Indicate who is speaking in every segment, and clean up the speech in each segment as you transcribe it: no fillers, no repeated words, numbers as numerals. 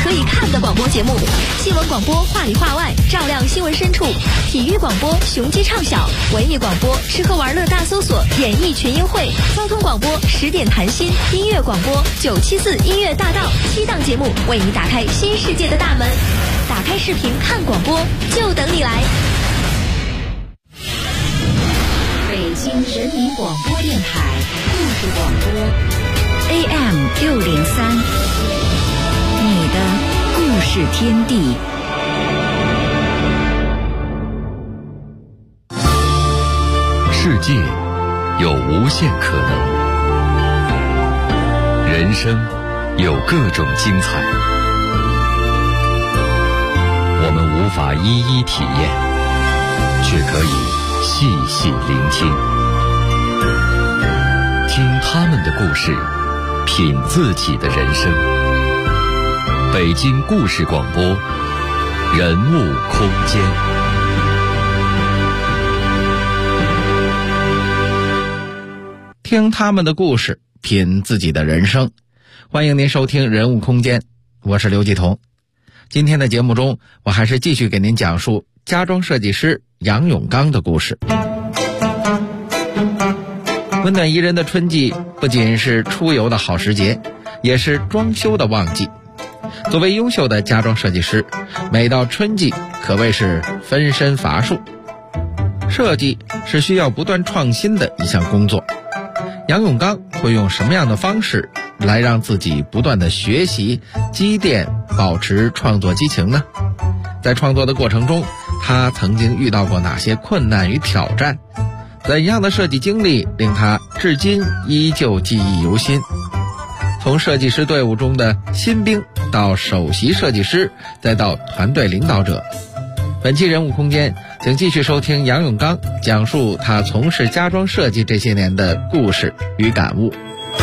Speaker 1: 可以看的广播节目。新闻广播话里话外，照亮新闻深处；体育广播雄鸡唱晓；文艺广播吃喝玩乐大搜索，演艺群英会；交通广播10点谈心；音乐广播974音乐大道，7档节目为你打开新世界的大门。打开视频看广播，就等你来。
Speaker 2: 北京人民广播电台故事广播 AM603，你的故事天地。
Speaker 3: 世界有无限可能，人生有各种精彩，我们无法一一体验，却可以细细聆听，听他们的故事，品自己的人生。北京故事广播，人物空间。
Speaker 4: 听他们的故事，品自己的人生。欢迎您收听人物空间，我是刘继彤。今天的节目中，我还是继续给您讲述家装设计师杨永刚的故事。温暖宜人的春季不仅是出游的好时节，也是装修的旺季。作为优秀的家装设计师，每到春季可谓是分身乏术。设计是需要不断创新的一项工作。杨永刚会用什么样的方式来让自己不断的学习、积淀、保持创作激情呢？在创作的过程中，他曾经遇到过哪些困难与挑战？怎样的设计经历令他至今依旧记忆犹新？从设计师队伍中的新兵到首席设计师，再到团队领导者。本期人物空间，请继续收听杨永刚讲述他从事家装设计这些年的故事与感悟。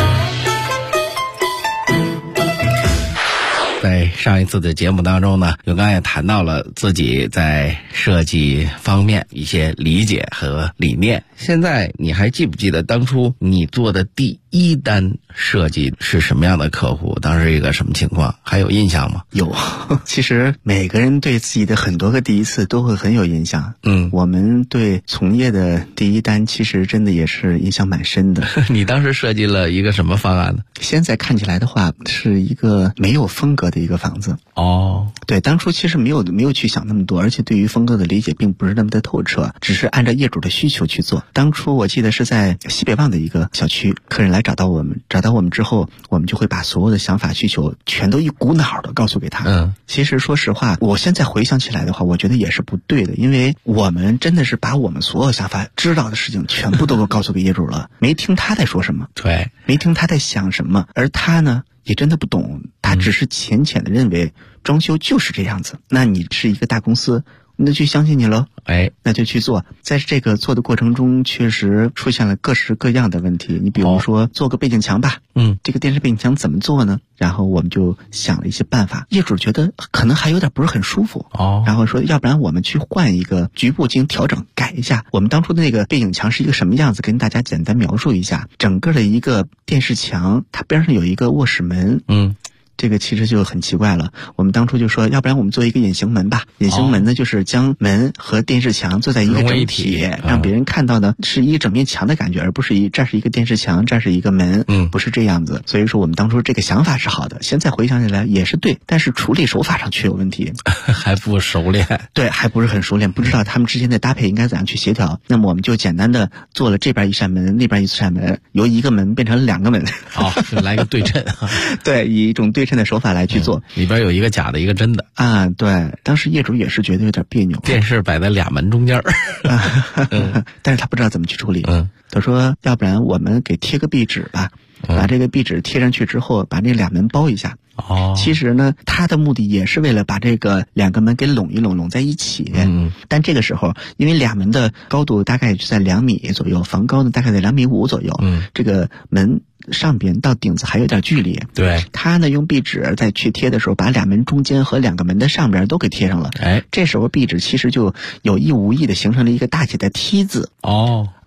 Speaker 4: 在上一次的节目当中呢，永刚也谈到了自己在设计方面一些理解和理念。现在你还记不记得当初你做的第一单设计是什么样的客户？当时一个什么情况？还有印象吗？
Speaker 5: 有，其实每个人对自己的很多个第一次都会很有印象。我们对从业的第一单其实真的也是印象蛮深的。
Speaker 4: 你当时设计了一个什么方案呢？
Speaker 5: 现在看起来的话，是一个没有风格的一个房子。对，当初其实没有去想那么多，而且对于风格的理解并不是那么的透彻，只是按照业主的需求去做。当初我记得是在西北旺的一个小区，客人来找到我们之后，我们就会把所有的想法需求全都一股脑的告诉给他。其实说实话，我现在回想起来的话，我觉得也是不对的，因为我们真的是把我们所有想法知道的事情全部都告诉给业主了，没听他在说什么，
Speaker 4: 对，
Speaker 5: 没听他在想什么，而他呢也真的不懂，他只是浅浅的认为装修就是这样子。那你是一个大公司，那就相信你喽，那就去做。在这个做的过程中，确实出现了各式各样的问题。你比如说做个背景墙吧，这个电视背景墙怎么做呢？然后我们就想了一些办法，业主觉得可能还有点不是很舒服，然后说要不然我们去换一个，局部进行调整，改一下。我们当初的那个背景墙是一个什么样子，跟大家简单描述一下。整个的一个电视墙，它边上有一个卧室门，这个其实就很奇怪了。我们当初就说，要不然我们做一个隐形门吧。隐形门呢，就是将门和电视墙做在一个整体，让别人看到的是一整面墙的感觉，而不是这是一个电视墙，这是一个门，不是这样子。所以说我们当初这个想法是好的，现在回想起来也是对，但是处理手法上却有问题，
Speaker 4: 还不熟练。对，
Speaker 5: 还不是很熟练，不知道他们之间的搭配应该怎样去协调。那么我们就简单的做了这边一扇门，那边一扇门，由一个门变成2个门，
Speaker 4: 就来个对称。
Speaker 5: 对，以一种对称的手法来去做，
Speaker 4: 里边有一个假的，一个真的
Speaker 5: 啊。对，当时业主也是觉得有点别扭，
Speaker 4: 电视摆在2门中间
Speaker 5: 但是他不知道怎么去处理。他说要不然我们给贴个壁纸吧，把这个壁纸贴上去之后，把这2门包一下。其实呢，他的目的也是为了把这个2个门给拢一拢，拢在一起。但这个时候，因为2门的高度大概就在2米左右，房高呢大概在2.5米左右。这个门上边到顶子还有点距离。对，他呢用壁纸在去贴的时候，把2门中间和2个门的上边都给贴上了。这时候壁纸其实就有意无意的形成了一个大写的 T 字。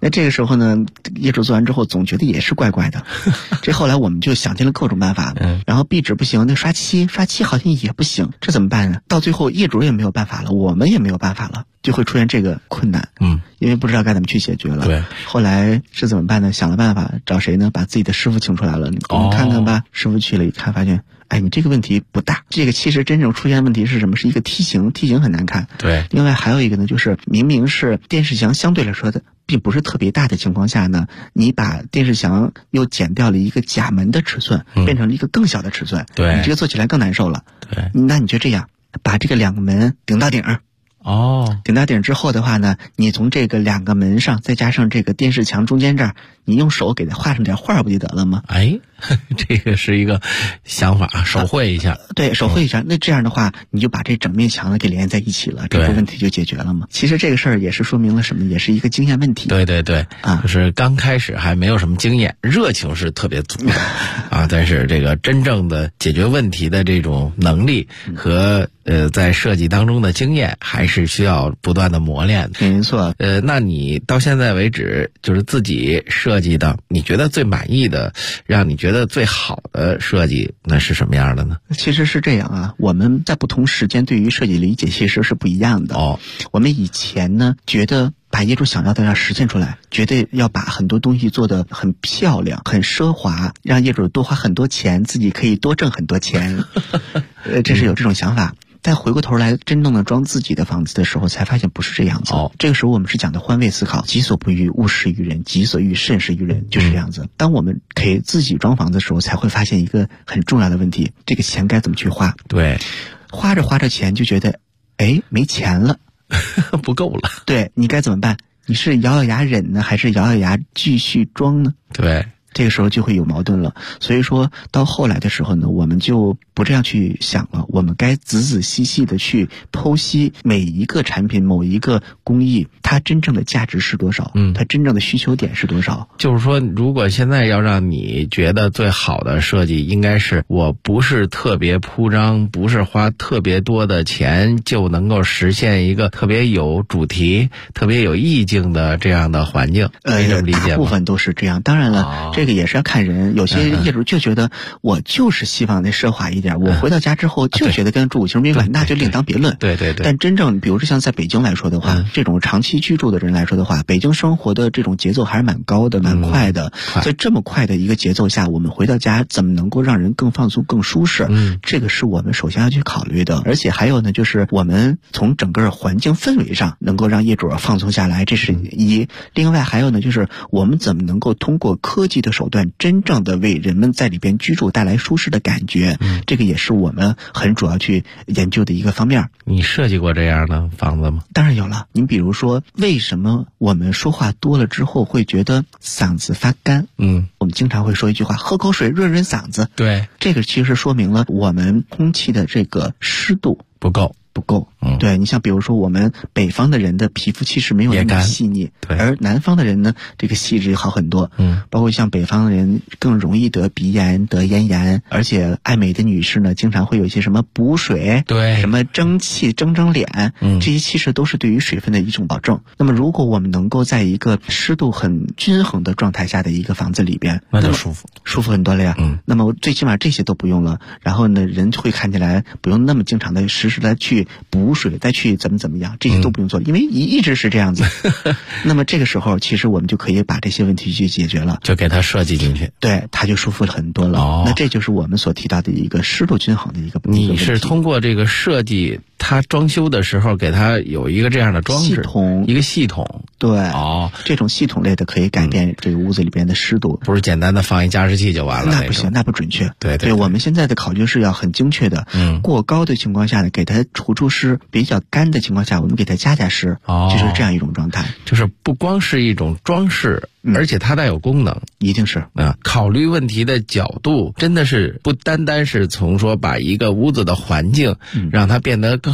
Speaker 5: 那这个时候呢，业主做完之后总觉得也是怪怪的。这后来我们就想尽了各种办法，然后壁纸不行，那刷漆好像也不行，这怎么办呢？到最后业主也没有办法了，我们也没有办法了，就会出现这个困难。因为不知道该怎么去解决了。
Speaker 4: 对，
Speaker 5: 后来是怎么办呢？想了办法，找谁呢？把自己的师傅请出来了，你给我们看看吧。师傅去了一看，发现，哎，你这个问题不大。这个其实真正出现问题是什么？是一个梯形很难看。
Speaker 4: 对。
Speaker 5: 另外还有一个呢，就是明明是电视墙相对来说的并不是特别大的情况下呢，你把电视墙又减掉了一个甲门的尺寸，变成了一个更小的尺寸。
Speaker 4: 对。
Speaker 5: 你这个做起来更难受了。
Speaker 4: 对。
Speaker 5: 那你就这样，把这个2个门顶到顶。顶到顶之后的话呢，你从这个2个门上再加上这个电视墙中间这儿，你用手给它画上点画不就得了吗？
Speaker 4: 哎，这个是一个想法，手绘一下。
Speaker 5: 对，手绘一下。那这样的话，你就把这整面墙呢给连在一起了，这个问题就解决了嘛。其实这个事儿也是说明了什么？也是一个经验问题。
Speaker 4: 对对对，就是刚开始还没有什么经验，热情是特别足的但是这个真正的解决问题的这种能力和在设计当中的经验还是需要不断的磨练的。
Speaker 5: 没错。
Speaker 4: 那你到现在为止就是自己设计的，你觉得最满意的，让你觉得最好的设计那是什么样的呢？
Speaker 5: 其实是这样啊，我们在不同时间对于设计理解其实是不一样的。我们以前呢觉得把业主想要的要实现出来，觉得要把很多东西做得很漂亮很奢华，让业主多花很多钱，自己可以多挣很多钱这是有这种想法。但回过头来真正的装自己的房子的时候，才发现不是这样子。这个时候我们是讲的换位思考，己所不欲勿施于人，己所欲慎施于人，就是这样子。当我们给自己装房子的时候，才会发现一个很重要的问题，这个钱该怎么去花。
Speaker 4: 对，
Speaker 5: 花着钱就觉得没钱了
Speaker 4: 不够了。
Speaker 5: 对，你该怎么办？你是咬咬牙忍呢，还是咬咬牙继续装呢？
Speaker 4: 对，
Speaker 5: 这个时候就会有矛盾了。所以说到后来的时候呢，我们就不这样去想了，我们该仔仔细细的去剖析每一个产品某一个工艺它真正的价值是多少，它真正的需求点是多少。
Speaker 4: 就是说如果现在要让你觉得最好的设计，应该是我不是特别铺张，不是花特别多的钱就能够实现一个特别有主题特别有意境的这样的环境，你这么理解吗？
Speaker 5: 大部分都是这样。当然了这个也是要看人，有些业主就觉得我就是希望那奢华一点，我回到家之后就觉得跟住五星宾馆那就另当别论。
Speaker 4: 对对对。
Speaker 5: 但真正比如说像在北京来说的话，这种长期居住的人来说的话，北京生活的这种节奏还是蛮高的蛮快的。所以这么快的一个节奏下，我们回到家怎么能够让人更放松更舒适，这个是我们首先要去考虑的。而且还有呢，就是我们从整个环境氛围上能够让业主放松下来，这是一。另外还有呢，就是我们怎么能够通过科技的手段真正的为人们在里边居住带来舒适的感觉，这个也是我们很主要去研究的一个方面。
Speaker 4: 你设计过这样的房子吗？
Speaker 5: 当然有了。您比如说为什么我们说话多了之后会觉得嗓子发干？我们经常会说一句话，喝口水润润嗓子。
Speaker 4: 对，
Speaker 5: 这个其实说明了我们空气的这个湿度
Speaker 4: 不够。
Speaker 5: 对，你像比如说我们北方的人的皮肤其实没有那么细腻，而南方的人呢这个细致好很多。包括像北方的人更容易得鼻炎得咽炎，而且爱美的女士呢经常会有一些什么补水，
Speaker 4: 对，
Speaker 5: 什么蒸气蒸脸，这些其实都是对于水分的一种保证。那么如果我们能够在一个湿度很均衡的状态下的一个房子里边，
Speaker 4: 那就舒服
Speaker 5: 很多了呀。那么最起码这些都不用了，然后呢人会看起来不用那么经常的实时的去补水再去怎么样，这些都不用做，因为一直是这样子那么这个时候其实我们就可以把这些问题去解决了，
Speaker 4: 就给它设计进去，
Speaker 5: 对，它就舒服了很多了。那这就是我们所提到的一个湿度均衡的一个问题。
Speaker 4: 你是通过这个设计它装修的时候给它有一个这样的装置一个系统。
Speaker 5: 对，这种系统类的可以改变这个屋子里边的湿度，
Speaker 4: 不是简单的放一加湿器就完了。
Speaker 5: 那不行，那不准确。
Speaker 4: 对，
Speaker 5: 我们现在的考虑是要很精确的。过高的情况下呢，给它除除湿；比较干的情况下，我们给它加湿。就是这样一种状态。
Speaker 4: 就是不光是一种装饰，而且它带有功能，
Speaker 5: 一定是
Speaker 4: 考虑问题的角度真的是不单单是从说把一个屋子的环境让它变得更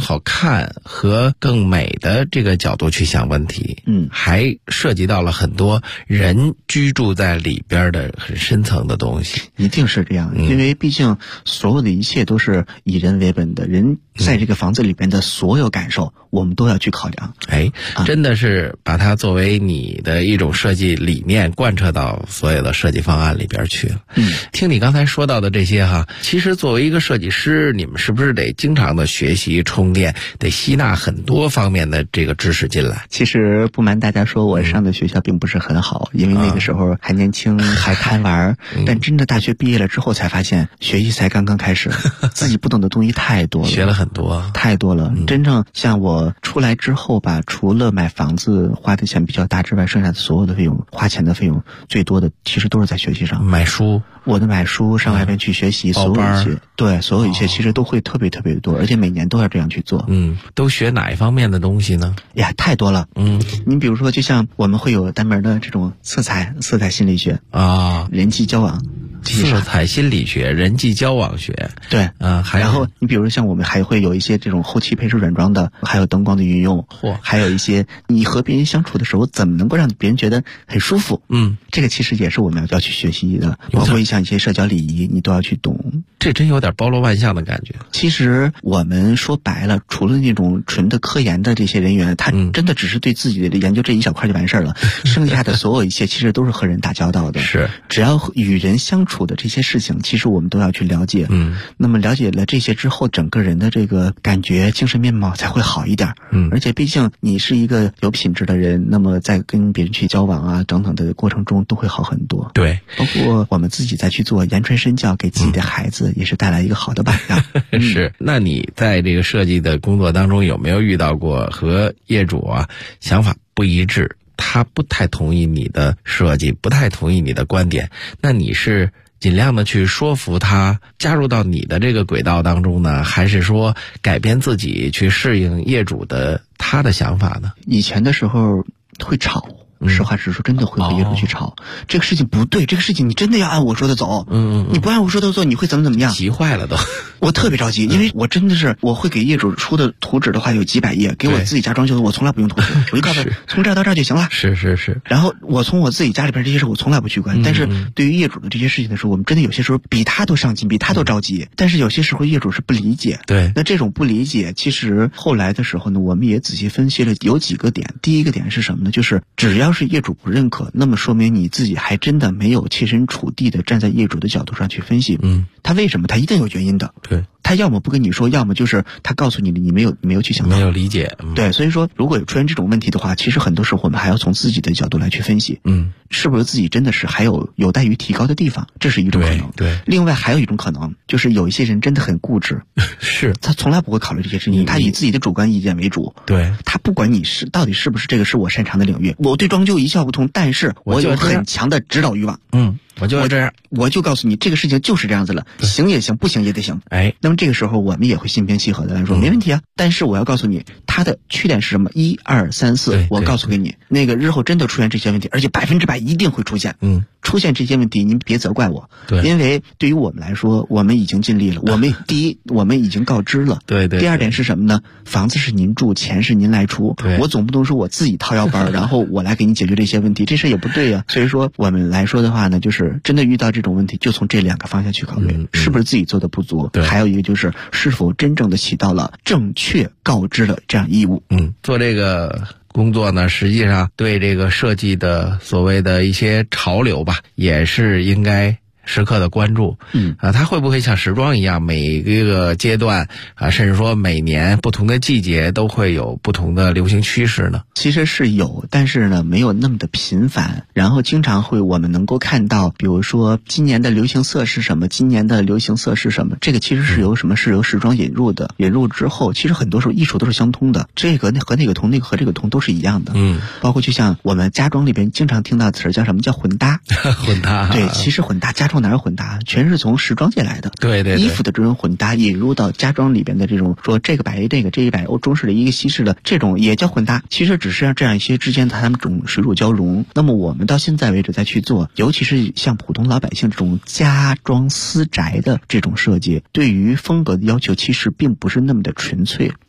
Speaker 4: 好看和更美的这个角度去想问题，还涉及到了很多人居住在里边的很深层的东西。
Speaker 5: 一定是这样，因为毕竟所有的一切都是以人为本的，人在这个房子里边的所有感受，我们都要去考量。
Speaker 4: 真的是把它作为你的一种设计理念贯彻到所有的设计方案里边去了。听你刚才说到的这些哈，其实作为一个设计师，你们是不是得经常的学习充电，得吸纳很多方面的这个知识进来？
Speaker 5: 其实不瞒大家说，我上的学校并不是很好，因为那个时候还年轻，还贪玩。但真的大学毕业了之后才发现，学习才刚刚开始，自己不懂的东西太多了，
Speaker 4: 学了很多，
Speaker 5: 太多了。真正像我出来之后吧，除了买房子花的钱比较大之外，剩下的所有的费用，花钱的费用最多的其实都是在学习上。
Speaker 4: 买书，
Speaker 5: 我的买书，上外边去学习，所有一些，对，所有一切其实都会特别特别多，而且每年都要这样去做。
Speaker 4: 都学哪一方面的东西呢？
Speaker 5: 太多了。你比如说，就像我们会有单门的这种色彩心理学人际交往。
Speaker 4: 色彩心理学、人际交往学，
Speaker 5: 对，然后你比如像我们还会有一些这种后期配置软装的，还有灯光的运用，还有一些你和别人相处的时候怎么能够让别人觉得很舒服，这个其实也是我们要去学习的，包括像一些社交礼仪，你都要去懂。
Speaker 4: 这真有点包罗万象的感觉。
Speaker 5: 其实我们说白了，除了那种纯的科研的这些人员，他真的只是对自己的研究这一小块就完事儿了，剩下的所有一切其实都是和人打交道的。
Speaker 4: 是，
Speaker 5: 只要与人相处的这些事情，其实我们都要去了解。那么了解了这些之后，整个人的这个感觉、精神面貌才会好一点。而且毕竟你是一个有品质的人，那么在跟别人去交往啊等等的过程中都会好很多。
Speaker 4: 对，
Speaker 5: 包括我们自己再去做言传身教，给自己的孩子也是带来一个好的榜样。
Speaker 4: 是，那你在这个设计的工作当中有没有遇到过和业主想法不一致，他不太同意你的设计，不太同意你的观点，那你是尽量的去说服他加入到你的这个轨道当中呢，还是说改变自己去适应业主的他的想法呢？
Speaker 5: 以前的时候会吵，实话实说，真的会和业主去吵。这个事情不对，这个事情你真的要按我说的走。你不按我说的做，你会怎么样？
Speaker 4: 急坏了都。
Speaker 5: 我特别着急，因为我真的是我会给业主出的图纸的话有几百页，给我自己家装修的我从来不用图纸，我就告诉他从这儿到这儿就行了。
Speaker 4: 是。然
Speaker 5: 后我从我自己家里边这些事我从来不去管，但是对于业主的这些事情的时候，我们真的有些时候比他都上进，比他都着急。但是有些时候业主是不理解。
Speaker 4: 对，
Speaker 5: 那这种不理解，其实后来的时候呢，我们也仔细分析了有几个点。第一个点是什么呢？就是只要是业主不认可，那么说明你自己还真的没有切身处地的站在业主的角度上去分析。他为什么？他一定有原因的。
Speaker 4: 对，
Speaker 5: 他要么不跟你说，要么就是他告诉你了，你没有去想到，
Speaker 4: 没有理解。
Speaker 5: 对，所以说如果有出现这种问题的话，其实很多时候我们还要从自己的角度来去分析。是不是自己真的是还有待于提高的地方？这是一种可能。
Speaker 4: 对。
Speaker 5: 另外还有一种可能，就是有一些人真的很固执，
Speaker 4: 是
Speaker 5: 他从来不会考虑这些事情，他以自己的主观意见为主。
Speaker 4: 对，
Speaker 5: 他不管你到底是不是这个是我擅长的领域，我对装修一窍不通，但是我有很强的指导欲望。
Speaker 4: 我就要这样，
Speaker 5: 我就告诉你这个事情就是这样子了，行也行，不行也得行。那么这个时候我们也会心平气和的来说，没问题啊。但是我要告诉你，它的缺点是什么？1、2、3、4，我告诉给你，那个日后真的出现这些问题，而且100%一定会出现。出现这些问题，您别责怪我。
Speaker 4: 对，
Speaker 5: 因为对于我们来说，我们已经尽力了。我们第一，我们已经告知了。
Speaker 4: 对。
Speaker 5: 第二点是什么呢？房子是您住，钱是您来出。我总不能说我自己掏腰包，然后我来给你解决这些问题，这事也不对呀。所以说我们来说的话呢，就是真的遇到这种问题，就从这2个方向去考虑，是不是自己做的不足？还有一个就是是否真正的起到了正确告知的这样义务。
Speaker 4: 做这个工作呢，实际上对这个设计的所谓的一些潮流吧，也是应该时刻的关注。它会不会像时装一样，每一个阶段甚至说每年不同的季节都会有不同的流行趋势呢？
Speaker 5: 其实是有，但是呢没有那么的频繁。然后经常会我们能够看到，比如说今年的流行色是什么，今年的流行色是什么，这个其实是由什么？是由时装引入的。引入之后，其实很多时候艺术都是相通的，这个和那个同，那个和这个同都是一样的。包括就像我们家装里边经常听到词叫什么？叫混搭。
Speaker 4: 混搭。
Speaker 5: 对，其实混搭家装哪有混搭？全是从时装界来的。
Speaker 4: 对。
Speaker 5: 衣服的这种混搭引入到家装里边的这种，说这个摆这个，这一摆中式的一个西式的，这种也叫混搭。其实只是让这样一些之间他们这种水乳交融。那么我们到现在为止再去做，尤其是像普通老百姓这种家装私宅的这种设计，对于风格的要求其实并不是那么的纯粹。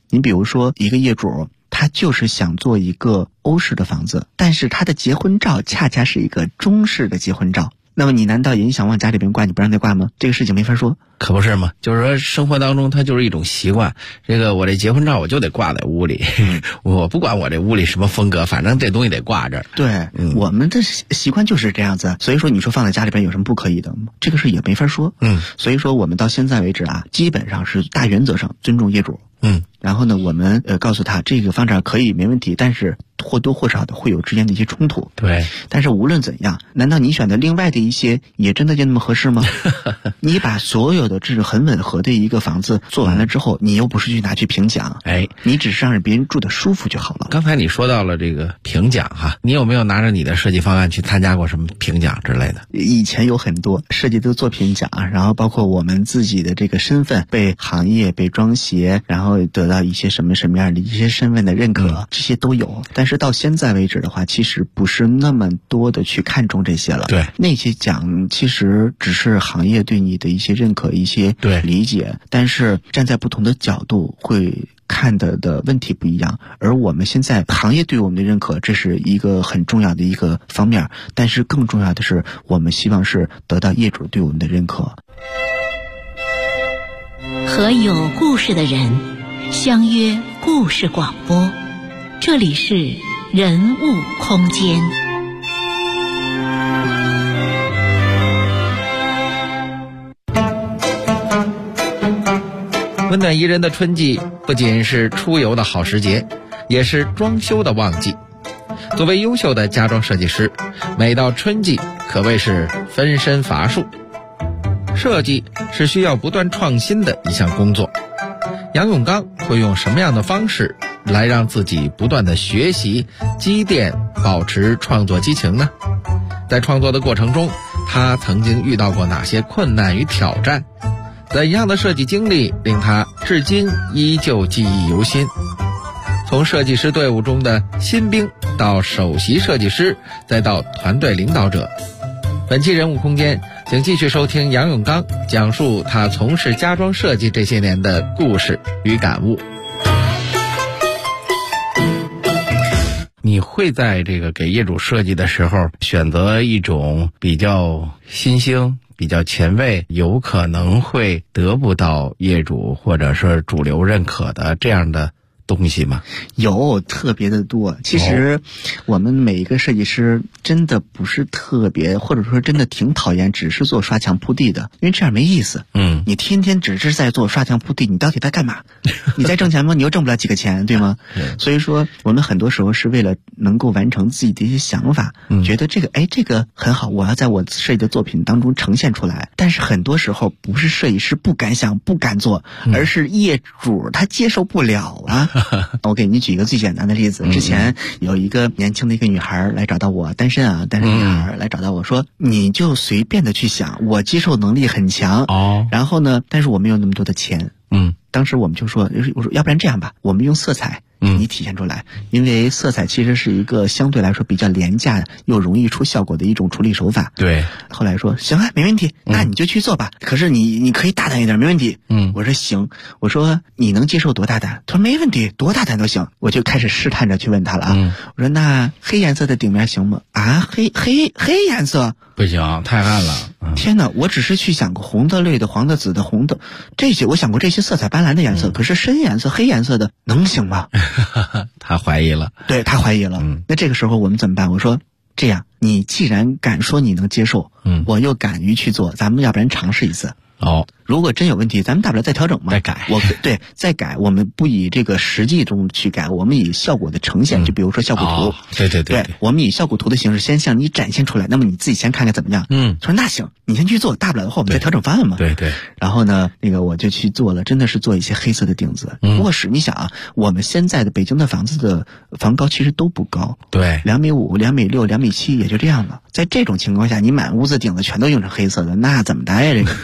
Speaker 5: 你比如说一个业主，他就是想做一个欧式的房子，但是他的结婚照恰恰是一个中式的结婚照，那么你难道也想往家里边挂，你不让他挂吗？这个事情没法说。
Speaker 4: 可不是嘛，就是说生活当中它就是一种习惯，这个我这结婚照我就得挂在屋里，我不管我这屋里什么风格，反正这东西得挂这儿。
Speaker 5: 对，我们的习惯就是这样子，所以说你说放在家里边有什么不可以的，这个事也没法说。所以说我们到现在为止啊，基本上是大原则上尊重业主。然后呢，我们告诉他这个方案可以没问题，但是或多或少的会有之间的一些冲突。
Speaker 4: 对，
Speaker 5: 但是无论怎样，难道你选的另外的一些也真的就那么合适吗？你把所有的这是很吻合的一个房子做完了之后，你又不是去拿去评奖，你只是让别人住的舒服就好了。
Speaker 4: 刚才你说到了这个评奖哈，你有没有拿着你的设计方案去参加过什么评奖之类的？
Speaker 5: 以前有很多设计的作品奖，然后包括我们自己的这个身份被行业被装协，然后得到一些什么样的一些身份的认可，这些都有。但是到现在为止的话，其实不是那么多的去看重这些了。
Speaker 4: 对，
Speaker 5: 那些奖其实只是行业对你的一些认可，一些理解，但是站在不同的角度会看的问题不一样。而我们现在行业对我们的认可，这是一个很重要的一个方面，但是更重要的是我们希望是得到业主对我们的认可。
Speaker 2: 和有故事的人相约故事广播，这里是人物空间。
Speaker 4: 温暖宜人的春季不仅是出游的好时节，也是装修的旺季。作为优秀的家装设计师，每到春季可谓是分身乏术。设计是需要不断创新的一项工作。杨永刚会用什么样的方式来让自己不断的学习、积淀、保持创作激情呢？在创作的过程中，他曾经遇到过哪些困难与挑战？怎样的设计经历令他至今依旧记忆犹新？从设计师队伍中的新兵到首席设计师，再到团队领导者。本期人物空间，请继续收听杨永刚讲述他从事家装设计这些年的故事与感悟。你会在这个给业主设计的时候选择一种比较新兴、比较前卫，有可能会得不到业主或者是主流认可的这样的东西吗？
Speaker 5: 有，特别的多。其实我们每一个设计师真的不是特别，或者说真的挺讨厌只是做刷墙铺地的，因为这样没意思。你天天只是在做刷墙铺地，你到底在干嘛？你在挣钱吗？你又挣不了几个钱，对吗？所以说我们很多时候是为了能够完成自己的一些想法，觉得这个很好，我要在我设计的作品当中呈现出来。但是很多时候不是设计师不敢想不敢做，而是业主他接受不了啊。我给你举一个最简单的例子，之前有一个年轻的一个女孩来找到我，单身女孩来找到我说，你就随便的去想，我接受能力很强，然后呢，但是我没有那么多的钱。当时我们就说，我说要不然这样吧，我们用色彩你体现出来，因为色彩其实是一个相对来说比较廉价又容易出效果的一种处理手法。
Speaker 4: 对，
Speaker 5: 后来说行啊，没问题，那你就去做吧。可是你可以大胆一点，没问题。我说行，我说你能接受多大胆？他说没问题，多大胆都行。我就开始试探着去问他了啊。我说那黑颜色的顶面行吗？啊，黑颜色
Speaker 4: 不行，太暗了。
Speaker 5: 天哪，我只是去想过红的、绿的、黄的、紫的、红的这些，我想过这些色彩斑斓的颜色，可是深颜色、黑颜色的能行吗？
Speaker 4: 他怀疑了。
Speaker 5: 对，他怀疑了。那这个时候我们怎么办？我说这样，你既然敢说你能接受，我又敢于去做，咱们要不然尝试一次。如果真有问题，咱们大不了再调整嘛，
Speaker 4: 再改。
Speaker 5: 再改，我们不以这个实际中去改，我们以效果的呈现，就比如说效果图。对，我们以效果图的形式先向你展现出来，那么你自己先看看怎么样。他说那行，你先去做，大不了的话我们再调整方案嘛。
Speaker 4: 对。
Speaker 5: 然后呢，我就去做了，真的是做一些黑色的顶子。卧室，你想啊，我们现在的北京的房子的房高其实都不高，对，2.5米、2.6米、2.7米也就这样了。在这种情况下，你满屋子顶子全都用成黑色的，那怎么待呀？这个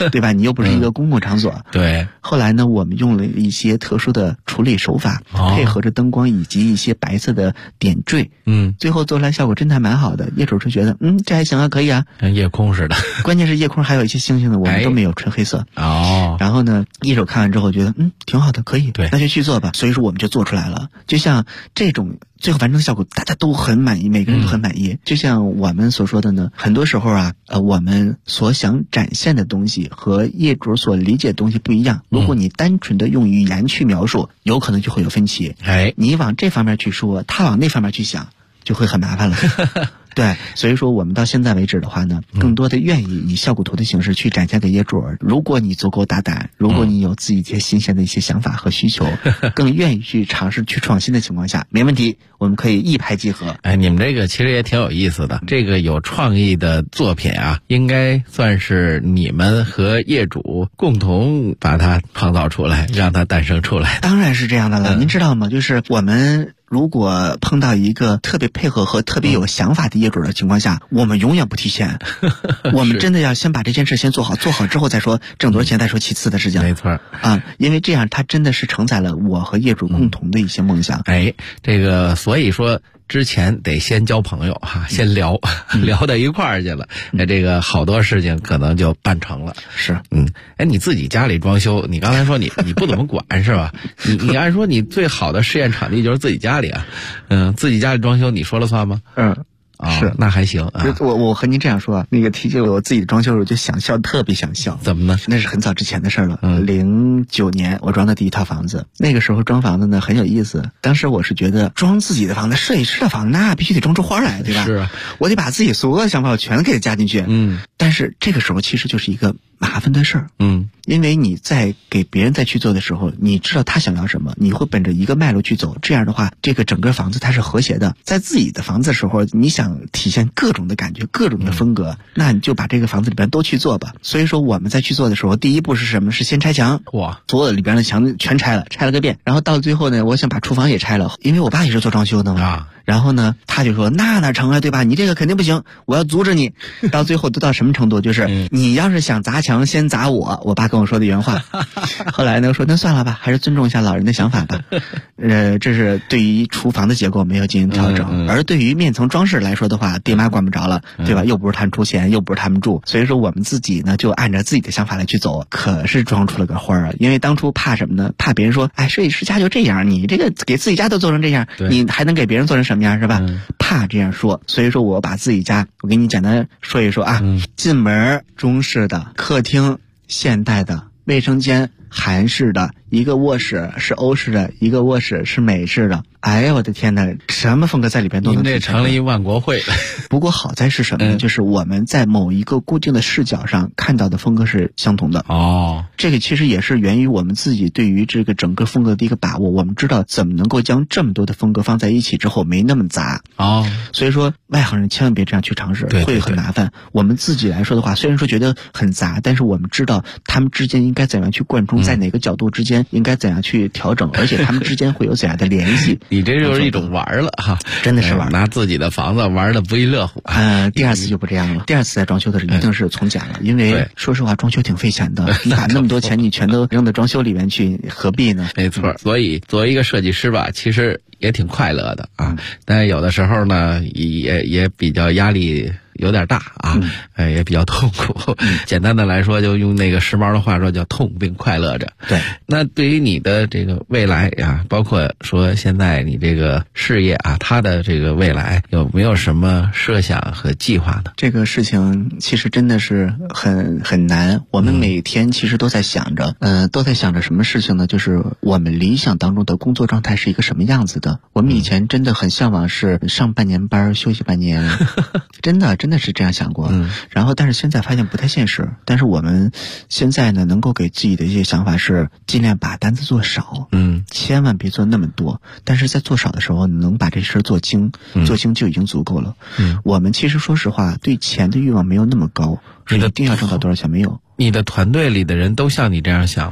Speaker 5: 对吧？你又不是一个公共场所。
Speaker 4: 对。
Speaker 5: 后来呢，我们用了一些特殊的处理手法，配合着灯光以及一些白色的点缀，最后做出来效果真的还蛮好的。业主就觉得，这还行啊，可以啊，
Speaker 4: 像夜空似的。
Speaker 5: 关键是夜空还有一些星星的，我们都没有纯黑色。然后呢，业主看完之后觉得，挺好的，可以，
Speaker 4: 对，
Speaker 5: 那就去做吧。所以说我们就做出来了。就像这种最后完成的效果，大家都很满意，每个人都很满意。就像我们所说的呢，很多时候啊，我们所想展现的东西和业主所理解的东西不一样。如果你单纯的用语言去描述，有可能就会有分歧。你往这方面去说，他往那方面去想，就会很麻烦了。对，所以说我们到现在为止的话呢，更多的愿意以效果图的形式去展现给业主。如果你足够大胆，如果你有自己一些新鲜的一些想法和需求，更愿意去尝试去创新的情况下，没问题，我们可以一拍即合。
Speaker 4: 你们这个其实也挺有意思的，这个有创意的作品啊，应该算是你们和业主共同把它创造出来，让它诞生出来。
Speaker 5: 当然是这样的了。您知道吗？就是我们如果碰到一个特别配合和特别有想法的业主的情况下，我们永远不提钱。我们真的要先把这件事先做好，做好之后再说挣多少钱，再说其次的事情。
Speaker 4: 没错
Speaker 5: 因为这样它真的是承载了我和业主共同的一些梦想。
Speaker 4: 这个所以说之前得先交朋友先聊到一块儿去了，这个好多事情可能就办成了。
Speaker 5: 是，
Speaker 4: 你自己家里装修，你刚才说你不怎么管是吧？你按说你最好的试验场地就是自己家里啊，自己家里装修你说了算吗？是，
Speaker 5: 那
Speaker 4: 还行啊。
Speaker 5: 我和您这样说，那个提起我自己的装修的时候就想笑，特别想笑。
Speaker 4: 怎么呢？
Speaker 5: 那是很早之前的事了。09年我装的第一套房子，那个时候装房子呢很有意思。当时我是觉得装自己的房子，设计师的房子，那必须得装出花来，对吧？
Speaker 4: 是啊，
Speaker 5: 我得把自己所有的想法全给它加进去。但是这个时候其实就是一个麻烦的事儿。因为你在给别人再去做的时候，你知道他想要什么，你会本着一个脉络去走。这样的话，这个整个房子它是和谐的。在自己的房子的时候，你想体现各种的感觉，各种的风格，那你就把这个房子里边都去做吧。所以说我们在去做的时候，第一步是什么？是先拆墙。所有里边的墙全拆了个遍。然后到最后呢，我想把厨房也拆了，因为我爸也是做装修的嘛。然后呢，他就说那哪成啊，对吧？你这个肯定不行，我要阻止你。到最后都到什么程度？就是你要是想砸墙，先砸我。我爸跟我说的原话。后来呢，说那算了吧，还是尊重一下老人的想法吧。这是对于厨房的结构没有进行调整，而对于面层装饰来说的话，爹妈管不着了，对吧？又不是他们出钱，又不是他们住，所以说我们自己呢就按照自己的想法来去走。可是装出了个花儿，因为当初怕什么呢？怕别人说，设计师家就这样，你这个给自己家都做成这样，你还能给别人做成什么样，是吧？怕这样说，所以说我把自己家，我给你简单说一说啊。进门中式的，客厅现代的，卫生间韩式的，一个卧室是欧式的，一个卧室是美式的。哎呀，我的天哪，什么风格在里边都能体现。
Speaker 4: 这成了一万国会。
Speaker 5: 不过好在是什么呢？就是我们在某一个固定的视角上看到的风格是相同的。这个其实也是源于我们自己对于这个整个风格的一个把握。我们知道怎么能够将这么多的风格放在一起之后没那么杂。所以说外行人千万别这样去尝试，会很麻烦。我们自己来说的话，虽然说觉得很杂，但是我们知道他们之间应该怎样去贯通，在哪个角度之间应该怎样去调整，而且他们之间会有怎样的联系。
Speaker 4: 你这就是一种玩了哈，
Speaker 5: 真的是玩，
Speaker 4: 拿自己的房子玩的不亦乐乎。
Speaker 5: 第二次就不这样了，第二次在装修的时候一定是从简了，因为说实话装修挺费钱的，你把那么多钱你全都扔到装修里面去，何必呢？
Speaker 4: 没错，所以作为一个设计师吧，其实也挺快乐的啊，但有的时候呢也比较压力有点大啊，也比较痛苦。简单的来说，就用那个时髦的话说，叫痛并快乐着。
Speaker 5: 对，
Speaker 4: 那对于你的这个未来啊，包括说现在你这个事业啊，它的这个未来有没有什么设想和计划呢？
Speaker 5: 这个事情其实真的是很难。我们每天其实都在想着，什么事情呢？就是我们理想当中的工作状态是一个什么样子的。我们以前真的很向往是上半年班休息半年，真的是这样想过。然后但是现在发现不太现实。但是我们现在呢，能够给自己的一些想法是尽量把单子做少，千万别做那么多。但是在做少的时候，你能把这事做精，做精就已经足够了。我们其实说实话，对钱的欲望没有那么高，说一定要挣到多少钱没有。
Speaker 4: 你的团队里的人都像你这样想吗？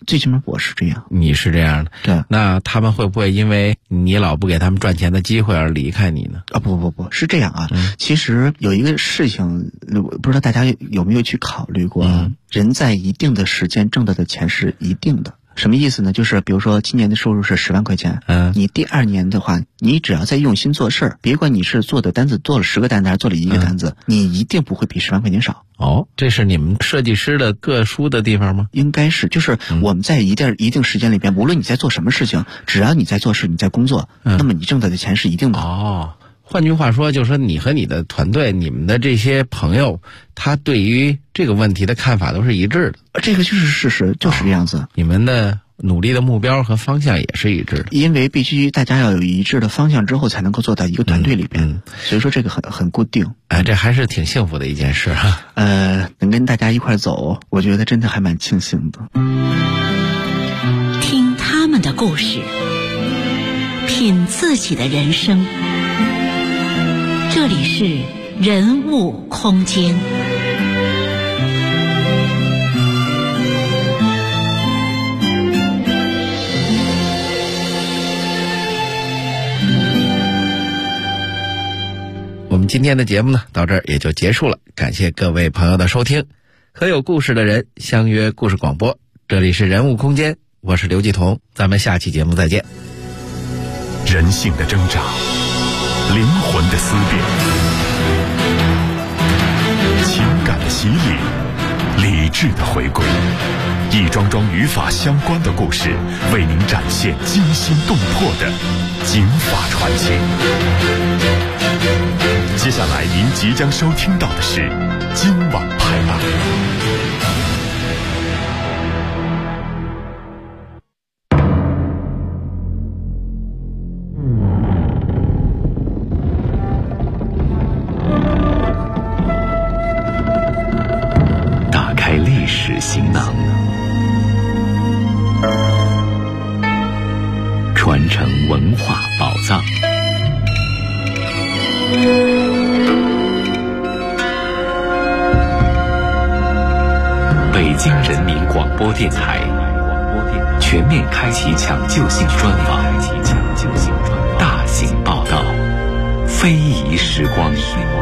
Speaker 5: 最起码我是这样。
Speaker 4: 你是这样的。
Speaker 5: 对。
Speaker 4: 那他们会不会因为你老不给他们赚钱的机会而离开你呢？
Speaker 5: 不，是这样啊。其实有一个事情，不知道大家有没有去考虑过，人在一定的时间挣到的钱是一定的。什么意思呢？就是比如说今年的收入是10万块钱，你第2年的话，你只要再用心做事儿，别管你是做的单子做了10个单子还是做了1个单子，你一定不会比10万块钱少。
Speaker 4: 哦，这是你们设计师的特殊的地方吗？
Speaker 5: 应该是，就是我们在一定时间里边，无论你在做什么事情，只要你在做事，你在工作，那么你挣到的钱是一定的。
Speaker 4: 哦。换句话说，就是说你和你的团队，你们的这些朋友，他对于这个问题的看法都是一致的。
Speaker 5: 这个就是事实，就是这样子。
Speaker 4: 你们的努力的目标和方向也是一致的。
Speaker 5: 因为必须大家要有一致的方向之后，才能够做到一个团队里边。所以说这个很固定。
Speaker 4: 这还是挺幸福的一件事哈。
Speaker 5: 能跟大家一块走，我觉得真的还蛮庆幸的。
Speaker 2: 听他们的故事，品自己的人生。这里是人物空间。
Speaker 4: 我们今天的节目呢，到这儿也就结束了。感谢各位朋友的收听，和有故事的人相约故事广播。这里是人物空间，我是刘继彤，咱们下期节目再见。
Speaker 6: 人性的挣扎，灵魂的思辨，情感的洗礼，理智的回归，一桩桩与法相关的故事，为您展现惊心动魄的警法传奇。接下来您即将收听到的是今晚拍案。打开历史行囊，传承文化宝藏。北京人民广播电台全面开启抢救性专访，大型报道，非遗时光。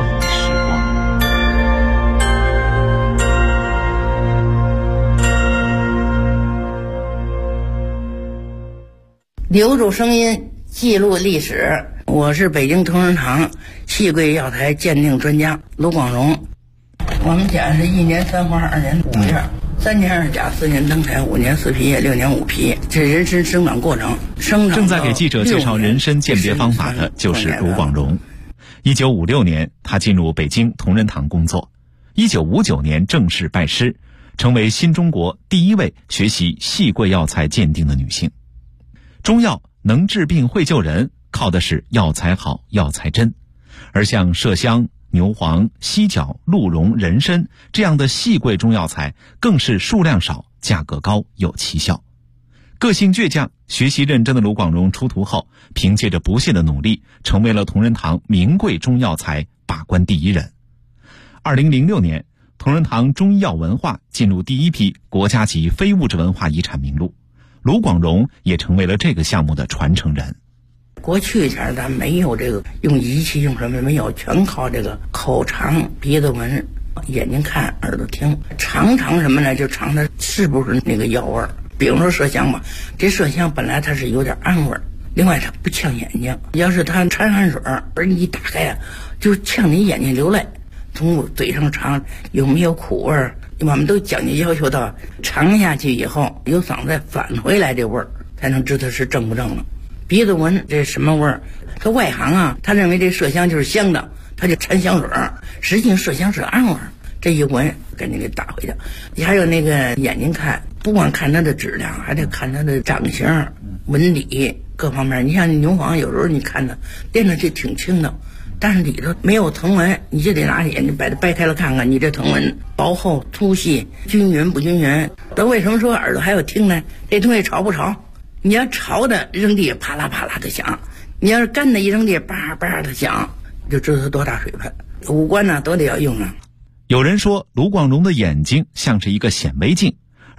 Speaker 7: 留住声音，记录历史。我是北京同仁堂气柜药材鉴定专家卢广荣。我们家是1年3花2年5叶，3年2甲4年灯彩5年4皮叶6年5皮，这人参生长过程。
Speaker 6: 正在给记者介绍人参鉴别方法的就是卢广荣。1956年，他进入北京同仁堂工作。1959年正式拜师，成为新中国第一位学习细桂药材鉴定的女性。中药能治病会救人，靠的是药材好、药材真。而像麝香、牛黄、犀角、鹿茸、人参这样的细桂中药材，更是数量少、价格高、有奇效。个性倔强、学习认真的卢广荣出徒后，凭借着不懈的努力，成为了同仁堂名贵中药材把关第一人。2006年，同仁堂中医药文化进入第一批国家级非物质文化遗产名录，卢广荣也成为了这个项目的传承人。
Speaker 7: 过去前咱没有这个用仪器用什么没有，全靠这个口尝、鼻子闻、眼睛看、耳朵听。尝什么呢？就尝它是不是那个药味儿。比如说麝香吧，这麝香本来它是有点暗味儿，另外它不呛眼睛。要是它掺汗水而你一打开啊，就呛你眼睛流泪。从嘴上尝有没有苦味儿，我们都讲究要求到尝下去以后由嗓子再返回来这味儿，才能知道是正不正了。鼻子闻这什么味儿？他外行啊，他认为这麝香就是香的，他就掺香水儿，实际上麝香是暗味儿。这一闻赶紧给打回去。你还有那个眼睛看，不光看它的质量，还得看它的长相、纹理各方面。你像牛黄，有时候你看它练上去挺轻的，但是里头没有藤纹，你就得拿眼睛把它掰开了看看，你这藤纹薄厚、粗细、均匀不均匀。都为什么说耳朵还有听呢？这东西潮不潮？你要潮的扔地啪啦啪啦的响，你要是干的一扔地叭叭的响，就知道它多大水分。五官呢都得要用啊。
Speaker 6: 有人说卢广荣的眼睛像是一个显微镜，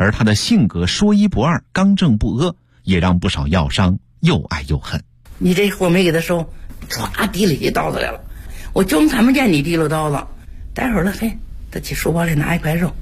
Speaker 6: 而他的性格说一不二，刚正不阿，也让不少药商又爱又恨。
Speaker 7: 你这货没给他收，唰提了起刀子来了，我就看不见你提了刀子，待会儿了，嘿，他去书包里拿一块肉，